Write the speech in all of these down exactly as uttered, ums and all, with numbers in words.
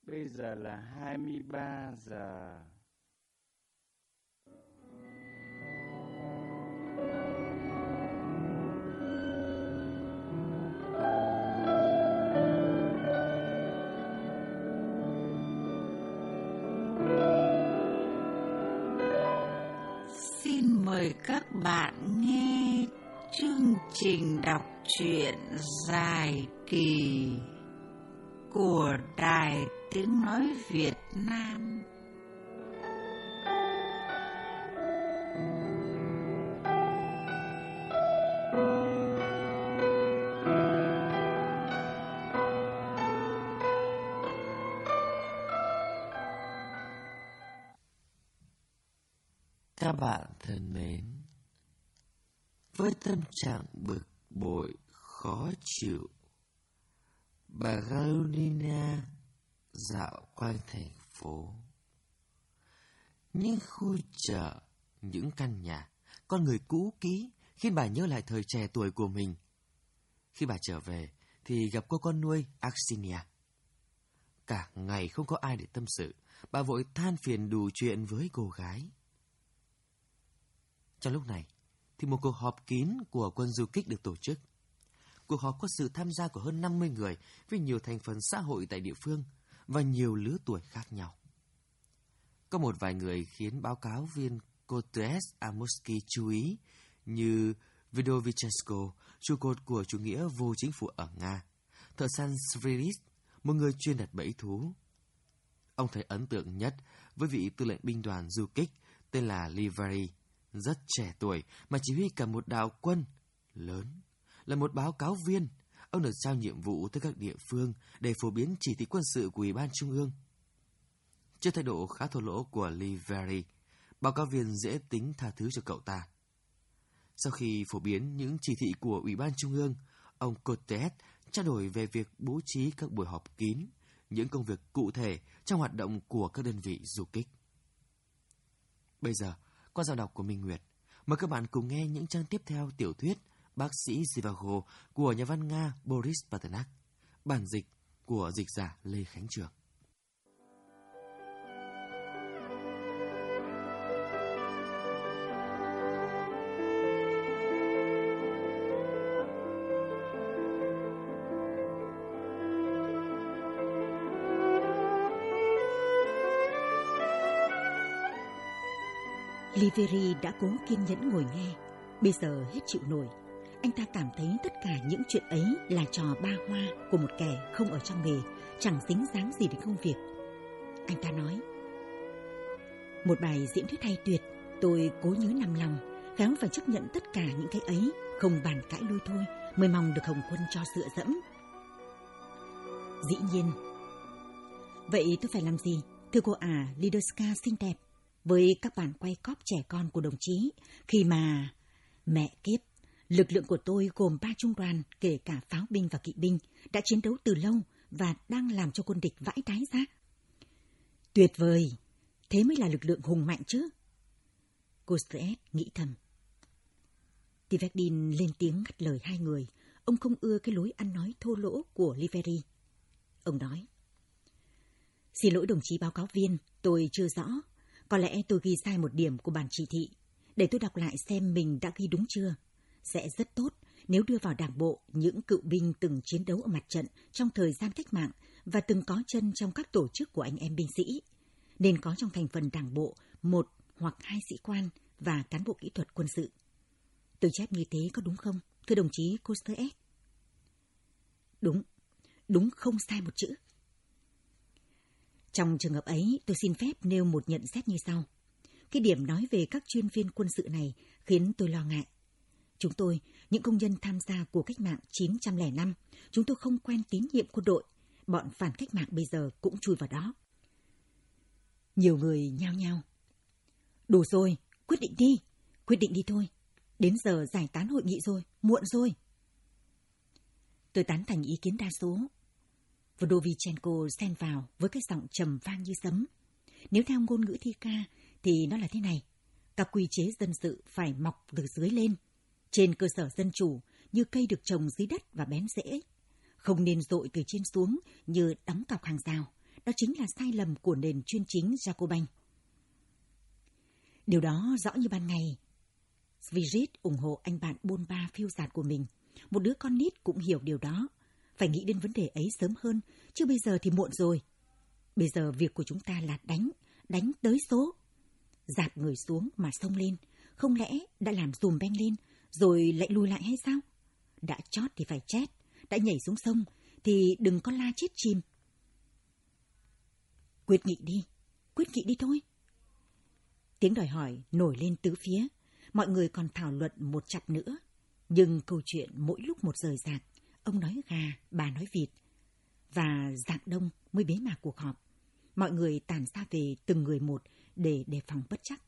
Bây giờ là hai mươi ba giờ. Xin mời các bạn nghe chương trình đọc truyện dài kỳ của Đài Tiếng Nói Việt Nam. Các bạn thân mến, với tâm trạng bực bội, khó chịu, bà Carolina dạo quanh thành phố. Những khu chợ, những căn nhà, con người cũ kỹ khiến bà nhớ lại thời trẻ tuổi của mình. Khi bà trở về thì gặp cô con nuôi Axinia. Cả ngày không có ai để tâm sự, bà vội than phiền đủ chuyện với cô gái. Trong lúc này, thì một cuộc họp kín của quân du kích được tổ chức. Cuộc họp có sự tham gia của hơn năm mươi người với nhiều thành phần xã hội tại địa phương và nhiều lứa tuổi khác nhau. Có một vài người khiến báo cáo viên Kotes Amorsky chú ý như Vidovichenko, trụ cột của chủ nghĩa vô chính phủ ở Nga, thợ săn Sviris, một người chuyên đặt bẫy thú. Ông thấy ấn tượng nhất với vị tư lệnh binh đoàn du kích tên là Livary, rất trẻ tuổi mà chỉ huy cả một đạo quân lớn. Là một báo cáo viên, ông được giao nhiệm vụ tới các địa phương để phổ biến chỉ thị quân sự của Ủy ban Trung ương. Trước thái độ khá thô lỗ của Livary, báo cáo viên dễ tính tha thứ cho cậu ta. Sau khi phổ biến những chỉ thị của Ủy ban Trung ương, ông Cotes trao đổi về việc bố trí các buổi họp kín, những công việc cụ thể trong hoạt động của các đơn vị du kích. Bây giờ, qua giọng đọc của Minh Nguyệt, mời các bạn cùng nghe những trang tiếp theo tiểu thuyết Bác sĩ Zhivago của nhà văn Nga Boris Pasternak, bản dịch của dịch giả Lê Khánh Trường. Liveri đã cố kiên nhẫn ngồi nghe, bây giờ hết chịu nổi. Anh ta cảm thấy tất cả những chuyện ấy là trò ba hoa của một kẻ không ở trong nghề, chẳng dính dáng gì đến công việc. Anh ta nói: một bài diễn thuyết hay tuyệt, tôi cố nhớ nằm lòng, khéo phải chấp nhận tất cả những cái ấy, không bàn cãi lui thôi, mới mong được Hồng Quân cho dựa dẫm. Dĩ nhiên. Vậy tôi phải làm gì, thưa cô ả Lidoska xinh đẹp, với các bản quay cóp trẻ con của đồng chí, khi mà... Mẹ kiếp, lực lượng của tôi gồm ba trung đoàn, kể cả pháo binh và kỵ binh, đã chiến đấu từ lâu và đang làm cho quân địch vãi đái ra. Tuyệt vời, thế mới là lực lượng hùng mạnh chứ. Kostev nghĩ thầm. Tiverdin lên tiếng ngắt lời hai người. Ông không ưa cái lối ăn nói thô lỗ của Liveri. Ông nói: xin lỗi đồng chí báo cáo viên, tôi chưa rõ. Có lẽ tôi ghi sai một điểm của bản chỉ thị. Để tôi đọc lại xem mình đã ghi đúng chưa. Sẽ rất tốt nếu đưa vào đảng bộ những cựu binh từng chiến đấu ở mặt trận trong thời gian cách mạng và từng có chân trong các tổ chức của anh em binh sĩ. Nên có trong thành phần đảng bộ một hoặc hai sĩ quan và cán bộ kỹ thuật quân sự. Tôi chép như thế có đúng không, thưa đồng chí Kostev? Đúng, đúng không sai một chữ. Trong trường hợp ấy, tôi xin phép nêu một nhận xét như sau. Cái điểm nói về các chuyên viên quân sự này khiến tôi lo ngại. Chúng tôi, những công nhân tham gia của cách mạng chín trăm lẻ năm, chúng tôi không quen tín nhiệm quân đội. Bọn phản cách mạng bây giờ cũng chui vào đó. Nhiều người nhao nhao. Đủ rồi, quyết định đi, quyết định đi thôi. Đến giờ giải tán hội nghị rồi, muộn rồi. Tôi tán thành ý kiến đa số. Vdovichenko xen vào với cái giọng trầm vang như sấm. Nếu theo ngôn ngữ thi ca thì nó là thế này: các quy chế dân sự phải mọc từ dưới lên, trên cơ sở dân chủ, như cây được trồng dưới đất và bén rễ. Không nên dội từ trên xuống như đóng cọc hàng rào, đó chính là sai lầm của nền chuyên chính Jacobin. Điều đó rõ như ban ngày. Svirit ủng hộ anh bạn bôn ba phiêu dạt của mình. Một đứa con nít cũng hiểu điều đó. Phải nghĩ đến vấn đề ấy sớm hơn, chứ bây giờ thì muộn rồi. Bây giờ việc của chúng ta là đánh, đánh tới số. Dạt người xuống mà xông lên, không lẽ đã làm dùm beng lên, rồi lại lùi lại hay sao? Đã chót thì phải chết, đã nhảy xuống sông thì đừng có la chết chìm. Quyết nghị đi, quyết nghị đi thôi. Tiếng đòi hỏi nổi lên tứ phía, mọi người còn thảo luận một chặp nữa. Nhưng câu chuyện mỗi lúc một rời rạc, ông nói gà, bà nói vịt. Và rạng đông mới bế mạc cuộc họp. Mọi người tản ra về từng người một để đề phòng bất trắc.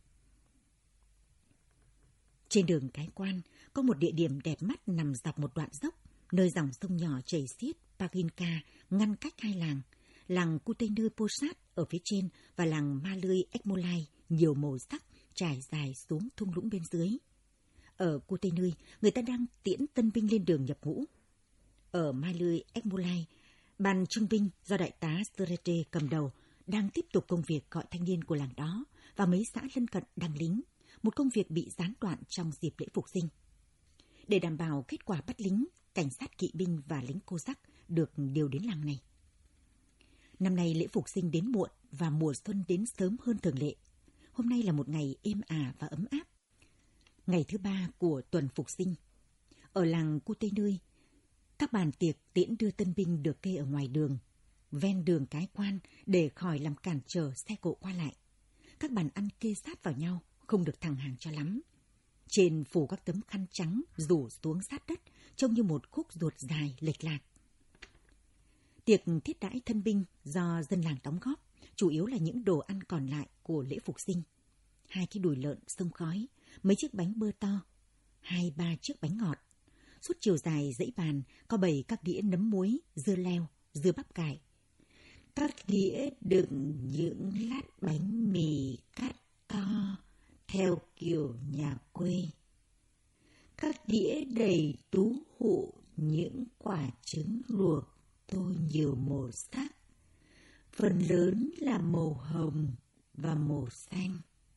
Trên đường Cái Quan có một địa điểm đẹp mắt nằm dọc một đoạn dốc, nơi dòng sông nhỏ chảy xiết Paginka ngăn cách hai làng, làng Kutenu Posad ở phía trên và làng Malươi Ekmolai nhiều màu sắc trải dài xuống thung lũng bên dưới. Ở Kutenu, người ta đang tiễn tân binh lên đường nhập ngũ. Ở Malươi Ekmolai, ban trưng binh do đại tá Strete cầm đầu đang tiếp tục công việc gọi thanh niên của làng đó và mấy xã lân cận đăng lính, một công việc bị gián đoạn trong dịp lễ phục sinh. Để đảm bảo kết quả bắt lính, cảnh sát kỵ binh và lính cô giác được điều đến làng này. Năm nay lễ phục sinh đến muộn và mùa xuân đến sớm hơn thường lệ. Hôm nay là một ngày êm ả và ấm áp. Ngày thứ ba của tuần phục sinh. Ở làng Kutenu, các bàn tiệc tiễn đưa tân binh được kê ở ngoài đường, ven đường Cái Quan để khỏi làm cản trở xe cộ qua lại. Các bàn ăn kê sát vào nhau, không được thẳng hàng cho lắm. Trên phủ các tấm khăn trắng rủ xuống sát đất, trông như một khúc ruột dài lệch lạc. Tiệc thiết đãi thân binh do dân làng đóng góp, chủ yếu là những đồ ăn còn lại của lễ phục sinh. Hai cái đùi lợn xông khói, mấy chiếc bánh bơ to, hai ba chiếc bánh ngọt. Suốt chiều dài dãy bàn có bày các đĩa nấm muối, dưa leo, dưa bắp cải. Các đĩa đựng những lát bánh mì cắt to theo kiểu nhà quê. Các đĩa đầy tú hụ những quả trứng luộc tô nhiều màu sắc, phần lớn là màu hồng và màu xanh.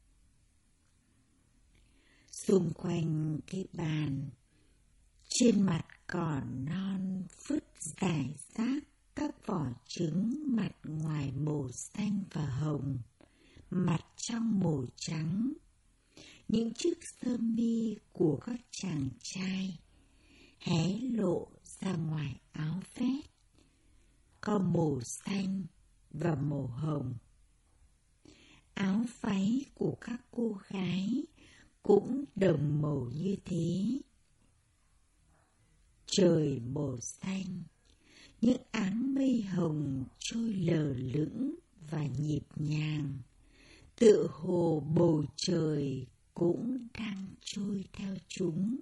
Xung quanh cái bàn, trên mặt cỏ non vứt rải rác các vỏ trứng mặt ngoài màu xanh và hồng, mặt trong màu trắng. Những chiếc sơ mi của các chàng trai hé lộ ra ngoài áo vest, có màu xanh và màu hồng. Áo váy của các cô gái cũng đồng màu như thế. Trời màu xanh, những áng mây hồng trôi lờ lững và nhịp nhàng, tựa hồ bầu trời cũng đang trôi theo chúng.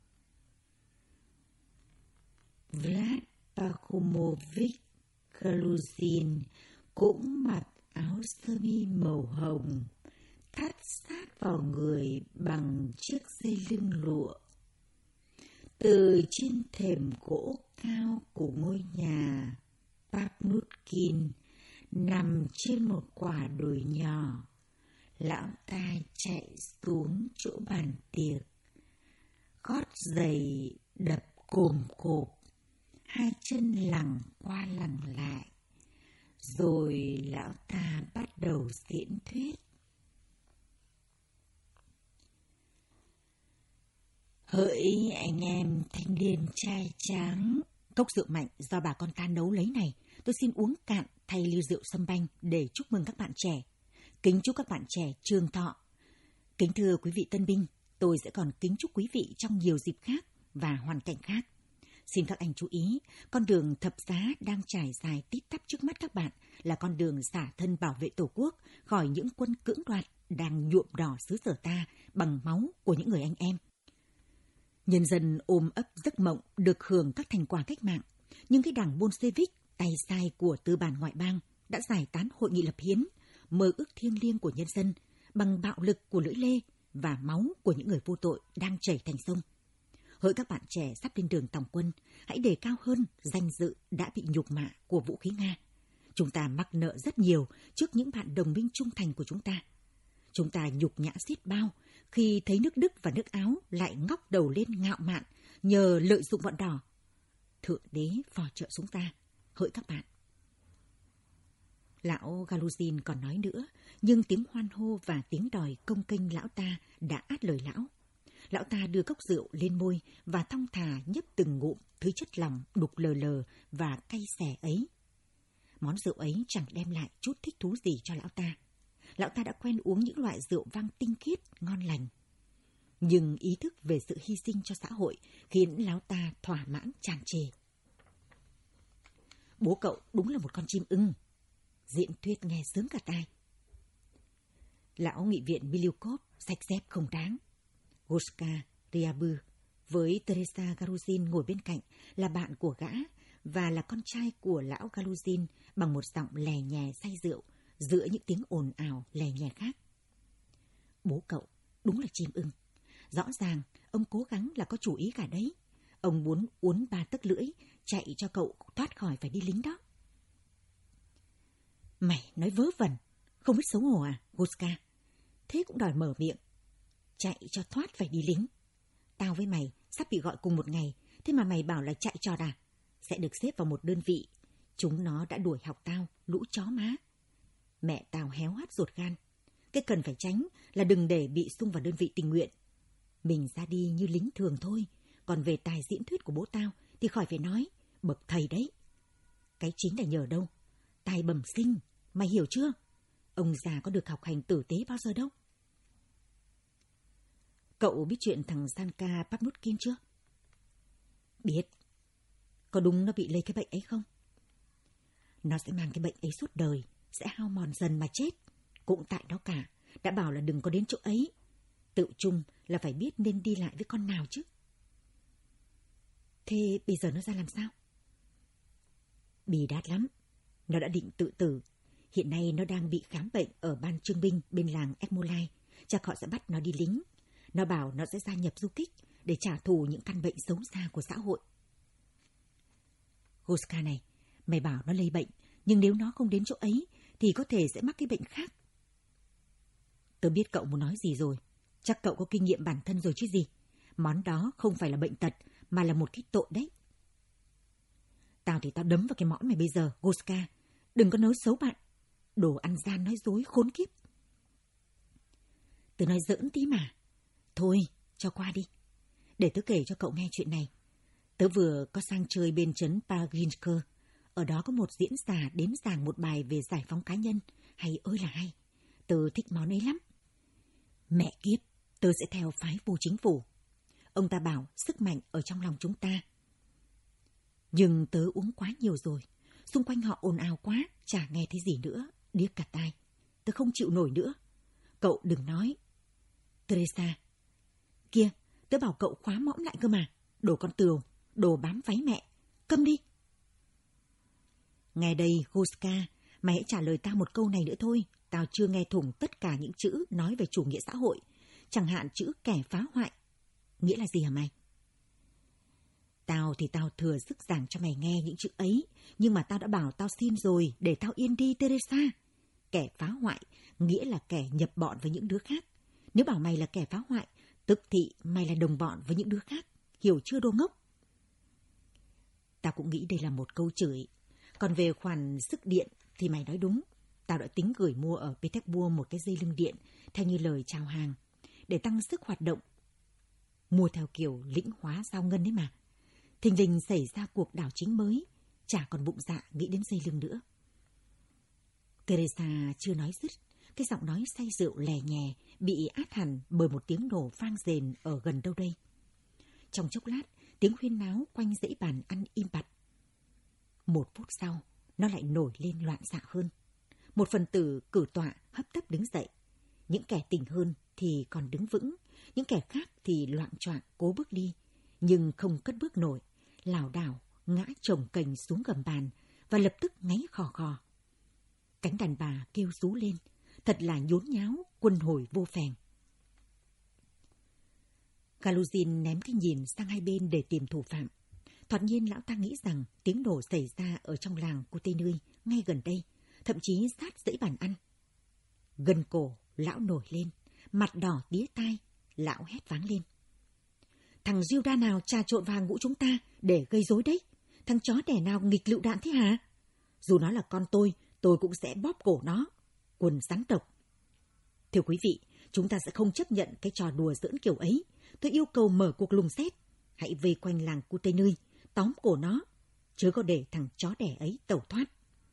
Vlad Pakumovich Kaluzin cũng mặc áo sơ mi màu hồng, thắt sát vào người bằng chiếc dây lưng lụa. Từ trên thềm gỗ cao của ngôi nhà Papnutkin nằm trên một quả đồi nhỏ, lão ta chạy xuống chỗ bàn tiệc, gót giày đập cồm cộp, hai chân lẳng qua lẳng lại, rồi lão ta bắt đầu diễn thuyết. Hỡi anh em thanh niên trai tráng, cốc rượu mạnh do bà con ta nấu lấy này, tôi xin uống cạn thay ly rượu sâm banh để chúc mừng các bạn trẻ. Kính chúc các bạn trẻ trường thọ. Kính thưa quý vị tân binh, tôi sẽ còn kính chúc quý vị trong nhiều dịp khác và hoàn cảnh khác. Xin các anh chú ý, con đường thập giá đang trải dài tít tắp trước mắt các bạn là con đường xả thân bảo vệ Tổ quốc khỏi những quân cưỡng đoạt đang nhuộm đỏ xứ sở ta bằng máu của những người anh em. Nhân dân ôm ấp giấc mộng được hưởng các thành quả cách mạng, nhưng cái đảng Bolshevik tay sai của tư bản ngoại bang đã giải tán hội nghị lập hiến, mơ ước thiêng liêng của nhân dân bằng bạo lực của lưỡi lê và máu của những người vô tội đang chảy thành sông. Hỡi các bạn trẻ sắp lên đường tòng quân, hãy đề cao hơn danh dự đã bị nhục mạ của vũ khí Nga. Chúng ta mắc nợ rất nhiều trước những bạn đồng minh trung thành của chúng ta. Chúng ta nhục nhã xiết bao khi thấy nước Đức và nước Áo lại ngóc đầu lên ngạo mạn nhờ lợi dụng bọn đỏ. Thượng đế phò trợ chúng ta, hỡi các bạn. Lão Galuzin còn nói nữa, nhưng tiếng hoan hô và tiếng đòi công kênh lão ta đã át lời lão. Lão ta đưa cốc rượu lên môi và thong thả nhấp từng ngụm thứ chất lỏng đục lờ lờ và cay xè ấy. Món rượu ấy chẳng đem lại chút thích thú gì cho lão ta. Lão ta đã quen uống những loại rượu vang tinh khiết, ngon lành. Nhưng ý thức về sự hy sinh cho xã hội khiến lão ta thỏa mãn tràn trề. Bố cậu đúng là một con chim ưng. Diễn thuyết nghe sướng cả tai. Lão nghị viện Miliukov sạch dép không đáng. Goska Ryabur với Teresa Galuzin ngồi bên cạnh là bạn của gã và là con trai của lão Galuzin bằng một giọng lè nhè say rượu giữa những tiếng ồn ào lè nhè khác. Bố cậu đúng là chim ưng. Rõ ràng ông cố gắng là có chủ ý cả đấy. Ông muốn uốn ba tấc lưỡi chạy cho cậu thoát khỏi phải đi lính đó. Mày nói vớ vẩn, không biết xấu hổ à, Goska? Thế cũng đòi mở miệng. Chạy cho thoát phải đi lính. Tao với mày sắp bị gọi cùng một ngày, thế mà mày bảo là chạy trọt à? Sẽ được xếp vào một đơn vị. Chúng nó đã đuổi học tao, lũ chó má. Mẹ tao héo hắt ruột gan. Cái cần phải tránh là đừng để bị xung vào đơn vị tình nguyện. Mình ra đi như lính thường thôi, còn về tài diễn thuyết của bố tao thì khỏi phải nói, bậc thầy đấy. Cái chính là nhờ đâu? Tài bẩm sinh, mày hiểu chưa? Ông già có được học hành tử tế bao giờ đâu. Cậu biết chuyện thằng Sanka Papnutkin chưa? Biết. Có đúng nó bị lây cái bệnh ấy không? Nó sẽ mang cái bệnh ấy suốt đời, sẽ hao mòn dần mà chết. Cũng tại nó cả, đã bảo là đừng có đến chỗ ấy. Tự chung là phải biết nên đi lại với con nào chứ. Thế bây giờ nó ra làm sao? Bì đát lắm. Nó đã định tự tử. Hiện nay nó đang bị khám bệnh ở ban trương binh bên làng Ekmolai. Chắc họ sẽ bắt nó đi lính. Nó bảo nó sẽ gia nhập du kích để trả thù những căn bệnh xấu xa của xã hội. Goska này, mày bảo nó lây bệnh, nhưng nếu nó không đến chỗ ấy thì có thể sẽ mắc cái bệnh khác. Tớ biết cậu muốn nói gì rồi. Chắc cậu có kinh nghiệm bản thân rồi chứ gì. Món đó không phải là bệnh tật mà là một cái tội đấy. Tao thì tao đấm vào cái mõm mày bây giờ, Goska. Đừng có nói xấu bạn. Đồ ăn gian nói dối khốn kiếp. Tớ nói giỡn tí mà. Thôi, cho qua đi. Để tớ kể cho cậu nghe chuyện này. Tớ vừa có sang chơi bên trấn Pagrinsk. Ở đó có một diễn giả đến giảng một bài về giải phóng cá nhân. Hay ơi là hay. Tớ thích món ấy lắm. Mẹ kiếp, tớ sẽ theo phái vô chính phủ. Ông ta bảo sức mạnh ở trong lòng chúng ta. Nhưng tớ uống quá nhiều rồi. Xung quanh họ ồn ào quá, chả nghe thấy gì nữa. Điếc cả tai. Tớ không chịu nổi nữa. Cậu đừng nói. Teresa. Kia, tớ bảo cậu khóa mõm lại cơ mà. Đồ con từu, đồ bám váy mẹ. Câm đi. Nghe đây, Goska, mày hãy trả lời tao một câu này nữa thôi. Tao chưa nghe thủng tất cả những chữ nói về chủ nghĩa xã hội. Chẳng hạn chữ kẻ phá hoại. Nghĩa là gì hả mày? Tao thì tao thừa sức giảng cho mày nghe những chữ ấy. Nhưng mà tao đã bảo tao xin rồi, để tao yên đi, Teresa. Kẻ phá hoại nghĩa là kẻ nhập bọn với những đứa khác. Nếu bảo mày là kẻ phá hoại, tức thì mày là đồng bọn với những đứa khác. Hiểu chưa đồ ngốc? Tao cũng nghĩ đây là một câu chửi. Còn về khoản sức điện thì mày nói đúng. Tao đã tính gửi mua ở Petersburg một cái dây lưng điện theo như lời chào hàng để tăng sức hoạt động. Mua theo kiểu lĩnh hóa giao ngân đấy mà. Thình lình xảy ra cuộc đảo chính mới, chả còn bụng dạ nghĩ đến dây lưng nữa. Teresa chưa nói dứt, cái giọng nói say rượu lè nhè bị át hẳn bởi một tiếng nổ vang rền ở gần đâu đây. Trong chốc lát, tiếng huyên náo quanh dãy bàn ăn im bặt. Một phút sau, nó lại nổi lên loạn xạ hơn. Một phần tử cử tọa hấp tấp đứng dậy. Những kẻ tỉnh hơn thì còn đứng vững, những kẻ khác thì loạng choạng cố bước đi, nhưng không cất bước nổi, lảo đảo ngã chồng kềnh xuống gầm bàn và lập tức ngáy khò khò. Cánh đàn bà kêu rú lên, thật là nhốn nháo, quân hồi vô phèn. Galuzin ném cái nhìn sang hai bên để tìm thủ phạm. Thoạt nhiên lão ta nghĩ rằng tiếng nổ xảy ra ở trong làng Kutenui ngay gần đây, thậm chí sát dãy bàn ăn. Gần cổ, lão nổi lên, mặt đỏ tía tai, lão hét váng lên. Thằng Gilda nào trà trộn vào hàng ngũ chúng ta để gây rối đấy? Thằng chó đẻ nào nghịch lựu đạn thế hả? Dù nó là con tôi, tôi cũng sẽ bóp cổ nó. Quần rắn độc. Thưa quý vị, chúng ta sẽ không chấp nhận cái trò đùa giỡn kiểu ấy. Tôi yêu cầu mở cuộc lùng xét. Hãy vây quanh làng Cu Tây Nơi, tóm cổ nó, chớ có để thằng chó đẻ ấy tẩu thoát.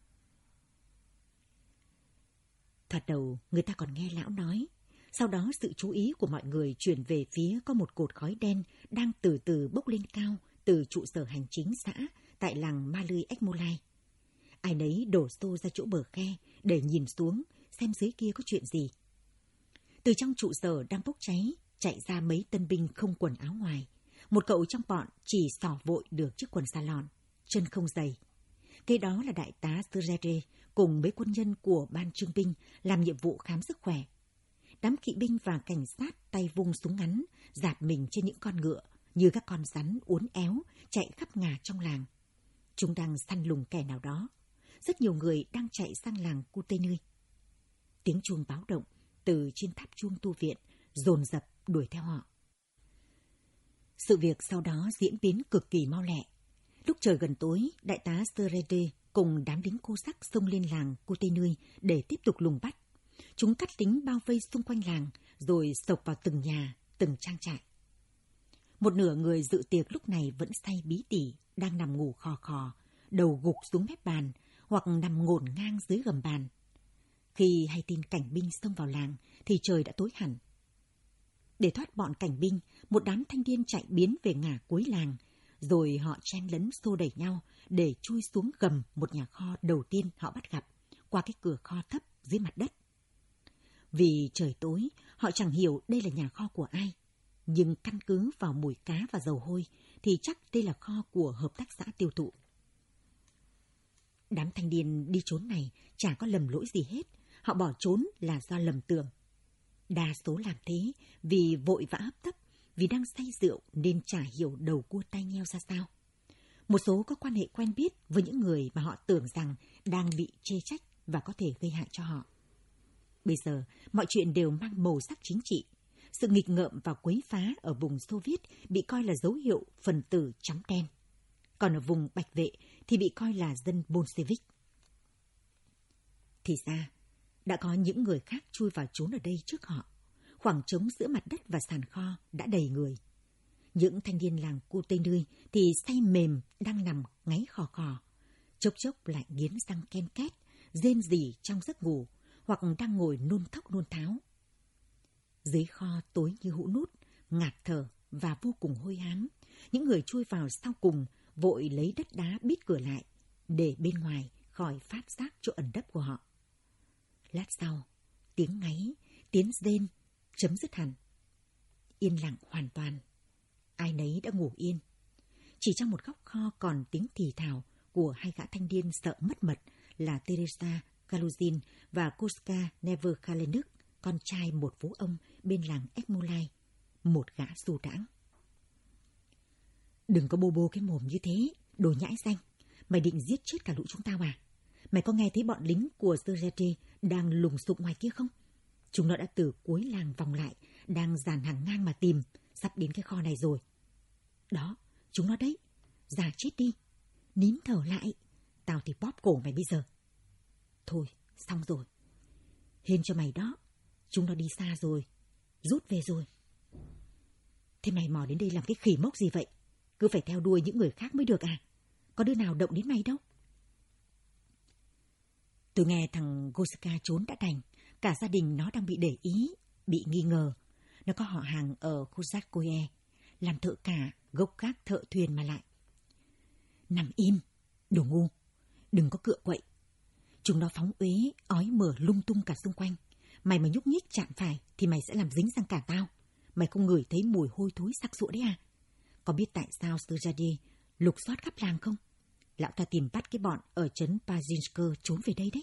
Thoạt đầu, người ta còn nghe lão nói. Sau đó sự chú ý của mọi người chuyển về phía có một cột khói đen đang từ từ bốc lên cao từ trụ sở hành chính xã tại làng Ma Lươi Ếch-Mô-lai. Ai nấy đổ xô ra chỗ bờ khe để nhìn xuống xem dưới kia có chuyện gì. Từ trong trụ sở đang bốc cháy, chạy ra mấy tân binh không quần áo ngoài. Một cậu trong bọn chỉ xỏ vội được chiếc quần salon, chân không giày. Cái đó là đại tá Sergere cùng mấy quân nhân của ban trưng binh làm nhiệm vụ khám sức khỏe. Đám kỵ binh và cảnh sát tay vung súng ngắn, dạt mình trên những con ngựa như các con rắn uốn éo chạy khắp ngả trong làng. Chúng đang săn lùng kẻ nào đó. Rất nhiều người đang chạy sang làng Cu Tây Nơi. Tiếng chuông báo động từ trên tháp chuông tu viện dồn dập đuổi theo họ. Sự việc sau đó diễn biến cực kỳ mau lẹ. Lúc trời gần tối, đại tá Sergere cùng đám lính cô sắc xông lên làng Cu Tây Nơi để tiếp tục lùng bắt. Chúng cắt lính bao vây xung quanh làng, rồi xộc vào từng nhà, từng trang trại. Một nửa người dự tiệc lúc này vẫn say bí tỉ, đang nằm ngủ khò khò, đầu gục xuống mép bàn, hoặc nằm ngổn ngang dưới gầm bàn. Khi hay tin cảnh binh xông vào làng, thì trời đã tối hẳn. Để thoát bọn cảnh binh, một đám thanh niên chạy biến về ngả cuối làng, rồi họ chen lấn xô đẩy nhau để chui xuống gầm một nhà kho đầu tiên họ bắt gặp, qua cái cửa kho thấp dưới mặt đất. Vì trời tối, họ chẳng hiểu đây là nhà kho của ai. Nhưng căn cứ vào mùi cá và dầu hôi, thì chắc đây là kho của hợp tác xã tiêu thụ. Đám thanh niên đi trốn này chả có lầm lỗi gì hết. Họ bỏ trốn là do lầm tưởng. Đa số làm thế vì vội vã hấp tấp, vì đang say rượu nên chả hiểu đầu cua tay nheo ra sao. Một số có quan hệ quen biết với những người mà họ tưởng rằng đang bị chê trách và có thể gây hại cho họ. Bây giờ, mọi chuyện đều mang màu sắc chính trị. Sự nghịch ngợm và quấy phá ở vùng Xô Viết bị coi là dấu hiệu phần tử trắng đen. Còn ở vùng Bạch Vệ thì bị coi là dân Bolshevik. Thì ra, đã có những người khác chui vào trốn ở đây trước họ. Khoảng trống giữa mặt đất và sàn kho đã đầy người. Những thanh niên làng Cu Tây Nơi thì say mềm đang nằm ngáy khò khò. Chốc chốc lại nghiến răng ken két, rên rỉ trong giấc ngủ, hoặc đang ngồi nôn thốc nôn tháo. Dưới kho tối như hũ nút, ngạt thở và vô cùng hôi hám. Những người chui vào sau cùng vội lấy đất đá bít cửa lại, để bên ngoài khỏi phát giác chỗ ẩn nấp của họ. Lát sau, tiếng ngáy, tiếng rên chấm dứt hẳn. Yên lặng hoàn toàn. Ai nấy đã ngủ yên. Chỉ trong một góc kho còn tiếng thì thào của hai gã thanh niên sợ mất mật là Teresa Galuzin và Koska Neverkalenuk, con trai một phú ông bên làng Ếch-Mô-lai, một gã du đãng. Đừng có bô bô cái mồm như thế, đồ nhãi danh. Mày định giết chết cả lũ chúng tao à? Mày có nghe thấy bọn lính của Sergete đang lùng sục ngoài kia không? Chúng nó đã từ cuối làng vòng lại, đang dàn hàng ngang mà tìm, sắp đến cái kho này rồi. Đó, chúng nó đấy. Già chết đi. Nín thở lại. Tao thì bóp cổ mày bây giờ. Thôi, xong rồi. Hên cho mày đó. Chúng nó đi xa rồi. Rút về rồi. Thế mày mò đến đây làm cái khỉ mốc gì vậy? Cứ phải theo đuôi những người khác mới được à? Có đứa nào động đến mày đâu. Tôi nghe thằng Goska trốn đã đành. Cả gia đình nó đang bị để ý, bị nghi ngờ. Nó có họ hàng ở Kozakkoye, làm thợ cả, gốc gác thợ thuyền mà lại. Nằm im, đồ ngu, đừng có cựa quậy. Chúng nó phóng uế, ói mửa lung tung cả xung quanh. Mày mà nhúc nhích chạm phải thì mày sẽ làm dính sang cả tao. Mày không ngửi thấy mùi hôi thối sặc sụa đấy à? Có biết tại sao Sergei lục soát khắp làng không? Lão ta tìm bắt cái bọn ở trấn Pajinsk trốn về đây đấy.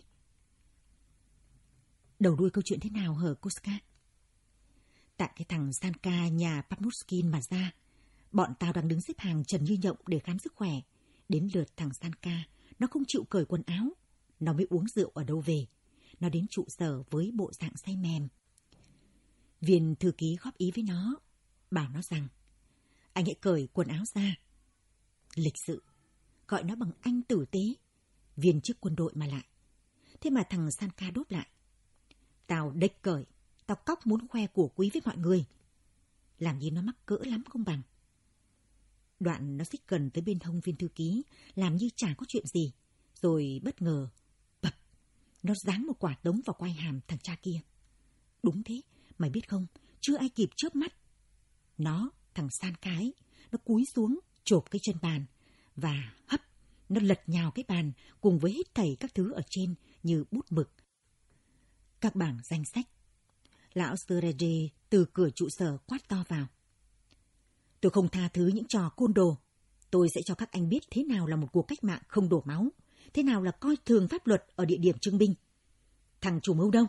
Đầu đuôi câu chuyện thế nào hở Koska? Tại cái thằng Sanka nhà Papmuskin mà ra, bọn tao đang đứng xếp hàng trần như nhộng để khám sức khỏe. Đến lượt thằng Sanka, nó không chịu cởi quần áo. nó mới uống rượu ở đâu về. Nó đến trụ sở với bộ dạng say mềm. Viên thư ký góp ý với nó, bảo nó rằng anh hãy cởi quần áo ra. Lịch sự, gọi nó bằng anh tử tế, viên chức quân đội mà lại. Thế mà thằng Sanka đốt lại. Tao đếch cởi, tao cóc muốn khoe của quý với mọi người. Làm như nó mắc cỡ lắm không bằng. Đoạn nó xích gần tới bên hông viên thư ký, làm như chả có chuyện gì. Rồi bất ngờ, bập, nó giáng một quả tống vào quai hàm thằng cha kia. Đúng thế, mày biết không, chưa ai kịp chớp mắt. Nó, thằng Sanka ấy, nó cúi xuống, chộp cái chân bàn, và hấp, nó lật nhào cái bàn cùng với hết thảy các thứ ở trên như bút mực, các bảng danh sách. Lão Serege từ cửa trụ sở quát to vào. Tôi không tha thứ những trò côn đồ. Tôi sẽ cho các anh biết thế nào là một cuộc cách mạng không đổ máu, thế nào là coi thường pháp luật ở địa điểm trưng binh. Thằng chủ mưu đâu?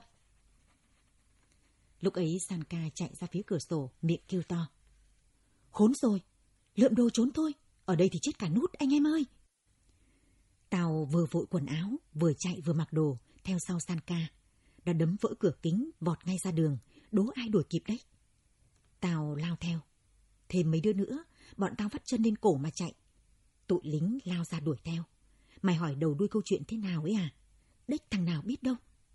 Lúc ấy Sanka chạy ra phía cửa sổ, miệng kêu to. Khốn rồi, lượm đồ trốn thôi, ở đây thì chết cả nút anh em ơi. Tao vừa vội quần áo, vừa chạy vừa mặc đồ, theo sau Sanka. Nó đấm vỡ cửa kính, vọt ngay ra đường, đố ai đuổi kịp đấy. Tao lao theo. Thêm mấy đứa nữa, bọn tao vắt chân lên cổ mà chạy. Tụi lính lao ra đuổi theo. Mày hỏi đầu đuôi câu chuyện thế nào ấy à? Đếch thằng nào biết đâu.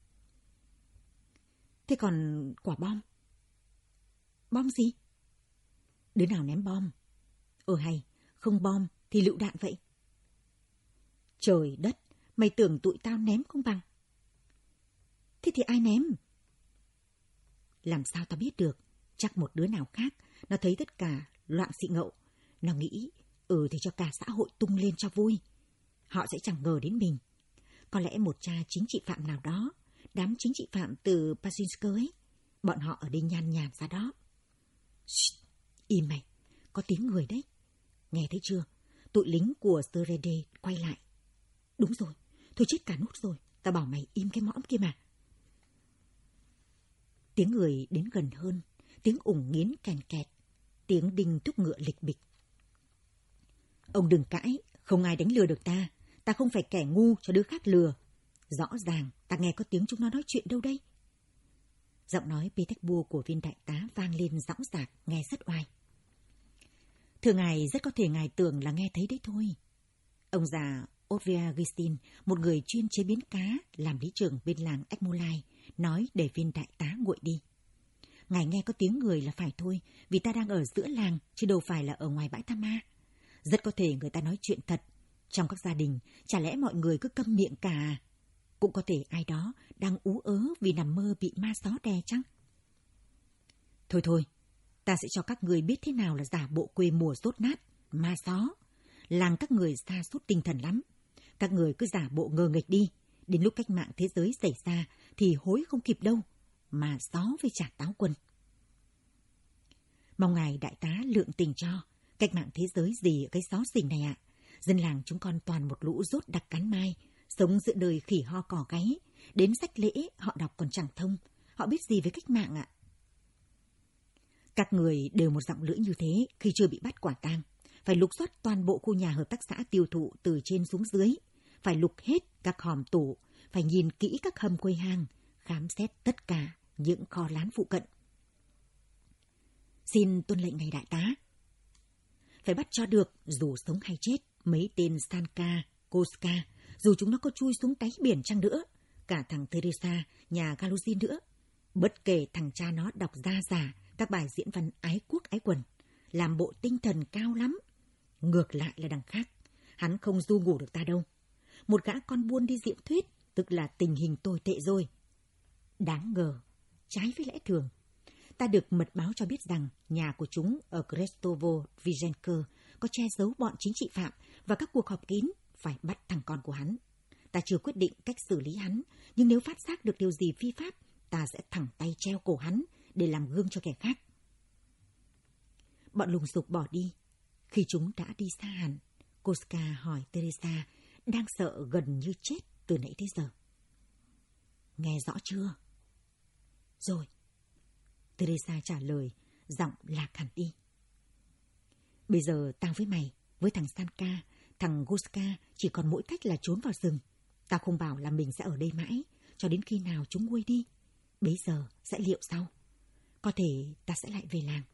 Thế còn quả bom? Bom gì? Đứa nào ném bom? Ờ hay, không bom thì lựu đạn vậy. Trời đất, mày tưởng tụi tao ném không bằng? Thế thì ai ném? Làm sao tao biết được? Chắc một đứa nào khác, nó thấy tất cả loạn xị ngậu. Nó nghĩ, ừ thì cho cả xã hội tung lên cho vui. Họ sẽ chẳng ngờ đến mình. Có lẽ một cha chính trị phạm nào đó, đám chính trị phạm từ Pazinsk ấy, bọn họ ở đây nhan nhản ra đó. Shh, im mày, có tiếng người đấy. Nghe thấy chưa? Tụi lính của Serede quay lại. Đúng rồi, thôi chết cả nút rồi. Tao bảo mày im cái mõm kia mà. Tiếng người đến gần hơn, tiếng ủng nghiến kèn kẹt, tiếng đinh thúc ngựa lịch bịch. Ông đừng cãi, không ai đánh lừa được ta. Ta không phải kẻ ngu cho đứa khác lừa. Rõ ràng ta nghe có tiếng chúng nó nói chuyện đâu đây. Giọng nói Petersburg của viên đại tá vang lên dõng dạc, nghe rất oai. Thưa ngài, rất có thể ngài tưởng là nghe thấy đấy thôi. Ông già Odvyagin, một người chuyên chế biến cá, làm lý trưởng bên làng Ekmolai, nói để viên đại tá nguội đi. Ngài nghe có tiếng người là phải thôi, vì ta đang ở giữa làng, chứ đâu phải là ở ngoài bãi tha ma. Rất có thể người ta nói chuyện thật. Trong các gia đình, chả lẽ mọi người cứ câm miệng cả? Cũng có thể ai đó đang ú ớ vì nằm mơ bị ma gió đè chăng? Thôi thôi, ta sẽ cho các người biết thế nào là giả bộ quê mùa dốt nát, ma gió. Làng các người sa sút tinh thần lắm. Các người cứ giả bộ ngờ nghịch đi. Đến lúc cách mạng thế giới xảy ra thì hối không kịp đâu, mà gió với trả táo quân. Mong ngài đại tá lượng tình cho. Cách mạng thế giới gì ở cái xó xỉnh này ạ? À? Dân làng chúng con toàn một lũ dốt đặc cắn mai, sống giữa đời khỉ ho cò gáy. Đến sách lễ họ đọc còn chẳng thông. Họ biết gì về cách mạng ạ? À? Các người đều một giọng lưỡi như thế khi chưa bị bắt quả tang. Phải lục soát toàn bộ khu nhà hợp tác xã tiêu thụ từ trên xuống dưới. Phải lục hết các hòm tủ. Phải nhìn kỹ các hầm quầy hàng. Khám xét tất cả những kho lán phụ cận. Xin tuân lệnh ngài đại tá. Phải bắt cho được, dù sống hay chết, mấy tên Sanka, Koska, dù chúng nó có chui xuống đáy biển chăng nữa, cả thằng Teresa, nhà Galuzin nữa. Bất kể thằng cha nó đọc ra giả các bài diễn văn ái quốc ái quần, làm bộ tinh thần cao lắm. Ngược lại là đằng khác, hắn không du ngủ được ta đâu. Một gã con buôn đi diễm thuyết, tức là tình hình tồi tệ rồi. Đáng ngờ, trái với lẽ thường. Ta được mật báo cho biết rằng nhà của chúng ở Krestovo Vigenker có che giấu bọn chính trị phạm và các cuộc họp kín phải bắt thằng con của hắn. Ta chưa quyết định cách xử lý hắn, nhưng nếu phát giác được điều gì phi pháp, ta sẽ thẳng tay treo cổ hắn để làm gương cho kẻ khác. Bọn lùng sục bỏ đi. Khi chúng đã đi xa hẳn, Koska hỏi Teresa, đang sợ gần như chết từ nãy tới giờ. Nghe rõ chưa? Rồi. Teresa trả lời, giọng lạc hẳn đi. Bây giờ tao với mày, với thằng Sanka, thằng Koska chỉ còn mỗi cách là trốn vào rừng. Tao không bảo là mình sẽ ở đây mãi, cho đến khi nào chúng nguôi đi. Bấy giờ sẽ liệu sau. Có thể ta sẽ lại về làng.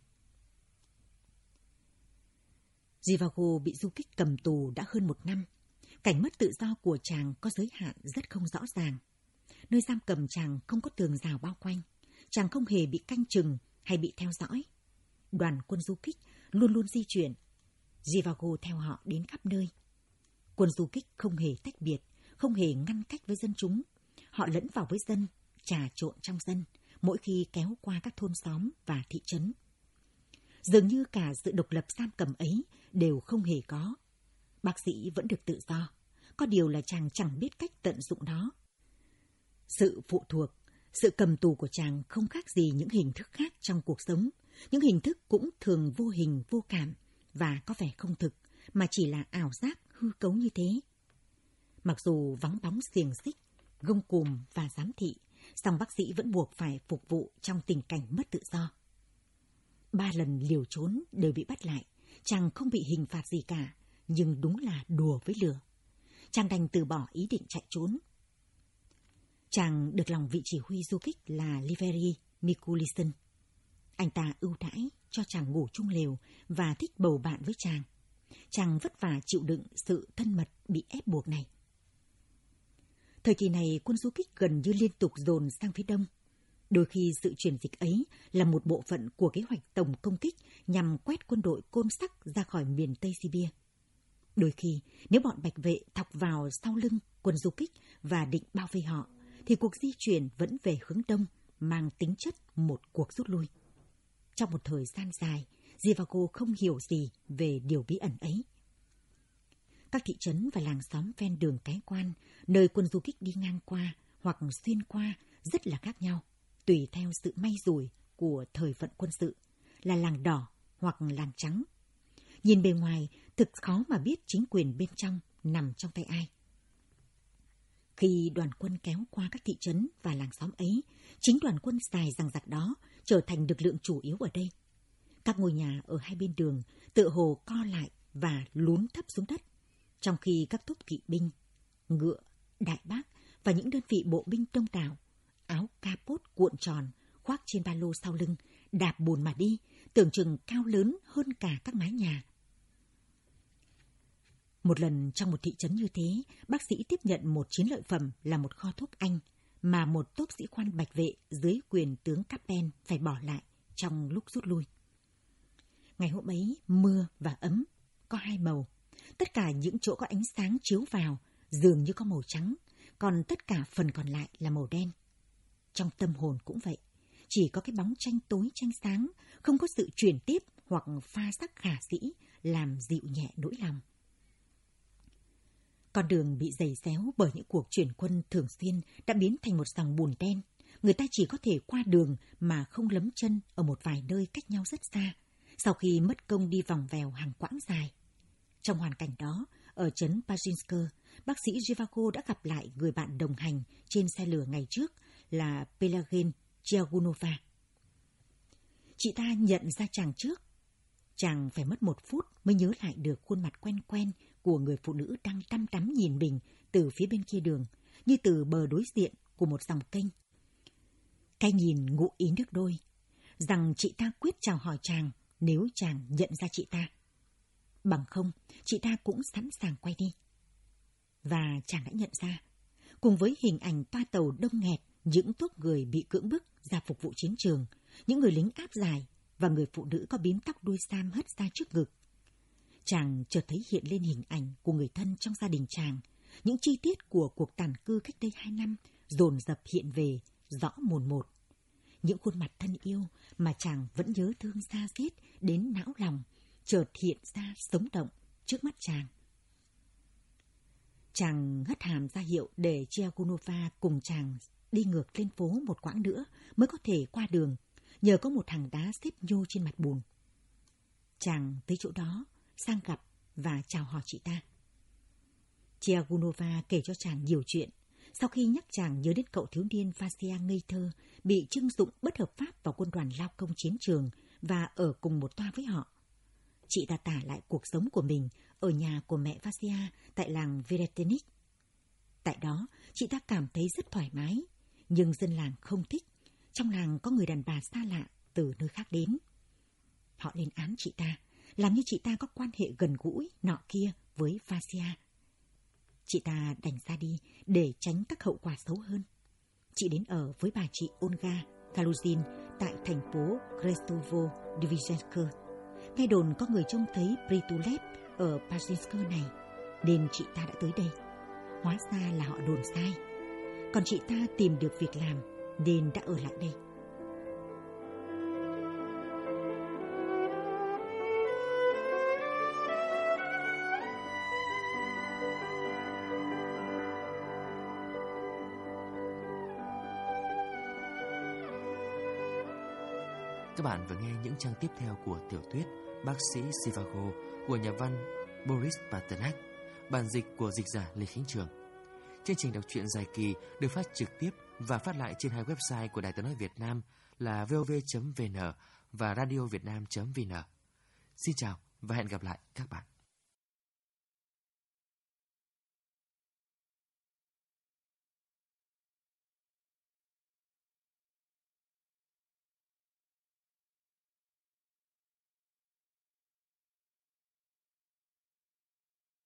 Zhivago bị du kích cầm tù đã hơn một năm. Cảnh mất tự do của chàng có giới hạn rất không rõ ràng. Nơi giam cầm chàng không có tường rào bao quanh. Chàng không hề bị canh chừng hay bị theo dõi. Đoàn quân du kích luôn luôn di chuyển. Zhivago theo họ đến khắp nơi. Quân du kích không hề tách biệt, không hề ngăn cách với dân chúng. Họ lẫn vào với dân, trà trộn trong dân, mỗi khi kéo qua các thôn xóm và thị trấn. Dường như cả sự độc lập giam cầm ấy đều không hề có. Bác sĩ vẫn được tự do, có điều là chàng chẳng biết cách tận dụng nó. Sự phụ thuộc, sự cầm tù của chàng không khác gì những hình thức khác trong cuộc sống. Những hình thức cũng thường vô hình, vô cảm và có vẻ không thực, mà chỉ là ảo giác hư cấu như thế. Mặc dù vắng bóng xiềng xích, gông cùm và giám thị, song bác sĩ vẫn buộc phải phục vụ trong tình cảnh mất tự do. Ba lần liều trốn đều bị bắt lại, chàng không bị hình phạt gì cả, nhưng đúng là đùa với lửa. Chàng đành từ bỏ ý định chạy trốn. Chàng được lòng vị chỉ huy du kích là Liveri Mikulisson. Anh ta ưu đãi cho chàng ngủ chung lều và thích bầu bạn với chàng. Chàng vất vả chịu đựng sự thân mật bị ép buộc này. Thời kỳ này, quân du kích gần như liên tục dồn sang phía đông. Đôi khi sự chuyển dịch ấy là một bộ phận của kế hoạch tổng công kích nhằm quét quân đội Côn Sắc ra khỏi miền Tây Sibia. Đôi khi, nếu bọn bạch vệ thọc vào sau lưng quân du kích và định bao vây họ, thì cuộc di chuyển vẫn về hướng đông, mang tính chất một cuộc rút lui. Trong một thời gian dài, Zhivago không hiểu gì về điều bí ẩn ấy. Các thị trấn và làng xóm ven đường cái quan, nơi quân du kích đi ngang qua hoặc xuyên qua rất là khác nhau, tùy theo sự may rủi của thời vận quân sự, là làng đỏ hoặc làng trắng. Nhìn bề ngoài, thực khó mà biết chính quyền bên trong nằm trong tay ai. Khi đoàn quân kéo qua các thị trấn và làng xóm ấy, chính đoàn quân dài dằng dặc đó trở thành lực lượng chủ yếu ở đây. Các ngôi nhà ở hai bên đường tựa hồ co lại và lún thấp xuống đất, trong khi các tốp kỵ binh, ngựa, đại bác và những đơn vị bộ binh đông đảo, áo capot cuộn tròn, khoác trên ba lô sau lưng, đạp bùn mà đi, tưởng chừng cao lớn hơn cả các mái nhà. Một lần trong một thị trấn như thế, bác sĩ tiếp nhận một chiến lợi phẩm là một kho thuốc Anh mà một tốp sĩ quan bạch vệ dưới quyền tướng Capen phải bỏ lại trong lúc rút lui. Ngày hôm ấy, mưa và ấm, có hai màu. Tất cả những chỗ có ánh sáng chiếu vào dường như có màu trắng, còn tất cả phần còn lại là màu đen. Trong tâm hồn cũng vậy, chỉ có cái bóng tranh tối tranh sáng, không có sự chuyển tiếp hoặc pha sắc khả sĩ làm dịu nhẹ nỗi lòng. Con đường bị giày xéo bởi những cuộc chuyển quân thường xuyên đã biến thành một dòng bùn đen. Người ta chỉ có thể qua đường mà không lấm chân ở một vài nơi cách nhau rất xa, sau khi mất công đi vòng vèo hàng quãng dài. Trong hoàn cảnh đó, ở trấn Pajinsk, bác sĩ Zhivago đã gặp lại người bạn đồng hành trên xe lửa ngày trước là Pelagin Chiagunova. Chị ta nhận ra chàng trước. Chàng phải mất một phút mới nhớ lại được khuôn mặt quen quen của người phụ nữ đang đăm đắm nhìn mình từ phía bên kia đường, như từ bờ đối diện của một dòng kênh. Cái nhìn ngụ ý nước đôi, rằng chị ta quyết chào hỏi chàng nếu chàng nhận ra chị ta. Bằng không, chị ta cũng sẵn sàng quay đi. Và chàng đã nhận ra, cùng với hình ảnh toa tàu đông nghẹt, những tốp người bị cưỡng bức ra phục vụ chiến trường, những người lính áp dài và người phụ nữ có bím tóc đuôi sam hất ra trước ngực. Chàng chợt thấy hiện lên hình ảnh của người thân trong gia đình chàng, những chi tiết của cuộc tản cư cách đây hai năm dồn dập hiện về rõ mồn một. Những khuôn mặt thân yêu mà chàng vẫn nhớ thương da diết đến não lòng, chợt hiện ra sống động trước mắt chàng. Chàng hất hàm ra hiệu để Chiagunova cùng chàng đi ngược lên phố một quãng nữa mới có thể qua đường, nhờ có một hàng đá xếp nhô trên mặt bùn. Chàng tới chỗ đó, sang gặp và chào hỏi chị ta. Chiagunova kể cho chàng nhiều chuyện, sau khi nhắc chàng nhớ đến cậu thiếu niên Vasia ngây thơ, bị trưng dụng bất hợp pháp vào quân đoàn lao công chiến trường và ở cùng một toa với họ. Chị ta tả lại cuộc sống của mình ở nhà của mẹ Vasia tại làng Veretenik. Tại đó, chị ta cảm thấy rất thoải mái, nhưng dân làng không thích. Trong làng có người đàn bà xa lạ từ nơi khác đến. Họ lên án chị ta, làm như chị ta có quan hệ gần gũi nọ kia với Vasia. Chị ta đành ra đi để tránh các hậu quả xấu hơn. Chị đến ở với bà chị Olga Kaluzin tại thành phố Krestovo Divizensko. Nghe đồn có người trông thấy Pritulev ở Pazhinsk này, nên chị ta đã tới đây. Hóa ra là họ đồn sai. Còn chị ta tìm được việc làm nên đã ở lại đây. Các bạn vừa nghe những trang tiếp theo của tiểu thuyết Bác sĩ Zhivago của nhà văn Boris Pasternak, bản dịch của dịch giả Lê Khánh Trường. Chương trình đọc truyện dài kỳ được phát trực tiếp và phát lại trên hai website của Đài Tiếng nói Việt Nam là vov chấm vn và radiovietnam chấm vn. Xin chào và hẹn gặp lại các bạn.